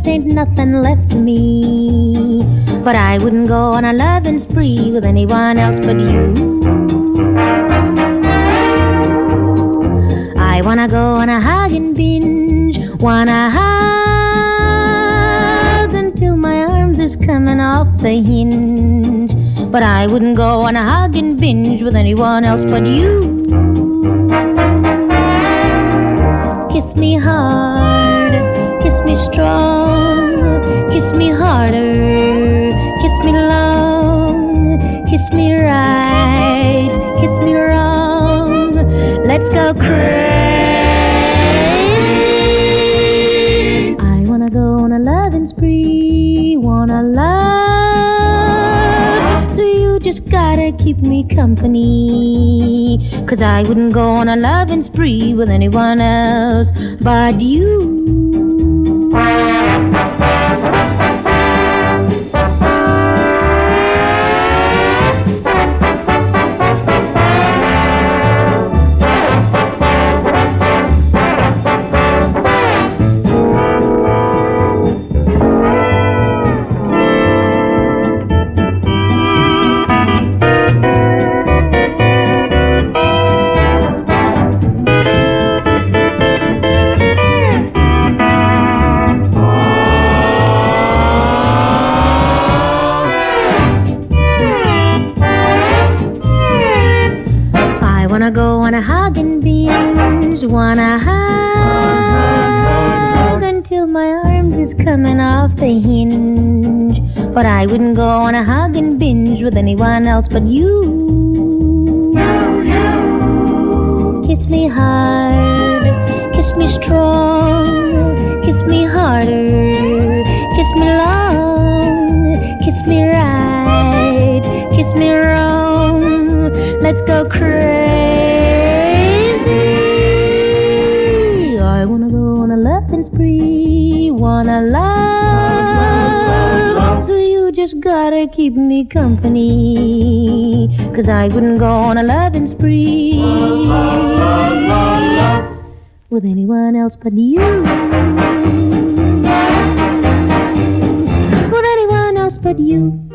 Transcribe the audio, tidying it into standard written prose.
ain't nothing left to me. But I wouldn't go on a loving spree with anyone else but you. I wanna go on a hug and binge, wanna hug until my arms is coming off the hinge. But I wouldn't go on a hug and binge with anyone else but you. Kiss me hard, kiss me strong, kiss me harder, kiss me long, kiss me right, kiss me wrong. Let's go crazy. I wanna go on a loving spree, wanna love, so you just gotta keep me company. 'Cause I wouldn't go on a loving spree with anyone else but you. Wanna go on a hug and binge, wanna hug until my arms is coming off the hinge. But I wouldn't go on a hug and binge with anyone else but you. Kiss me hard, kiss me strong, kiss me harder, kiss me long, kiss me right, kiss me wrong. Let's go crazy. I wanna go on a loving spree, wanna love, so you just gotta keep me company. 'Cause I wouldn't go on a loving spree with anyone else but you. With anyone else but you.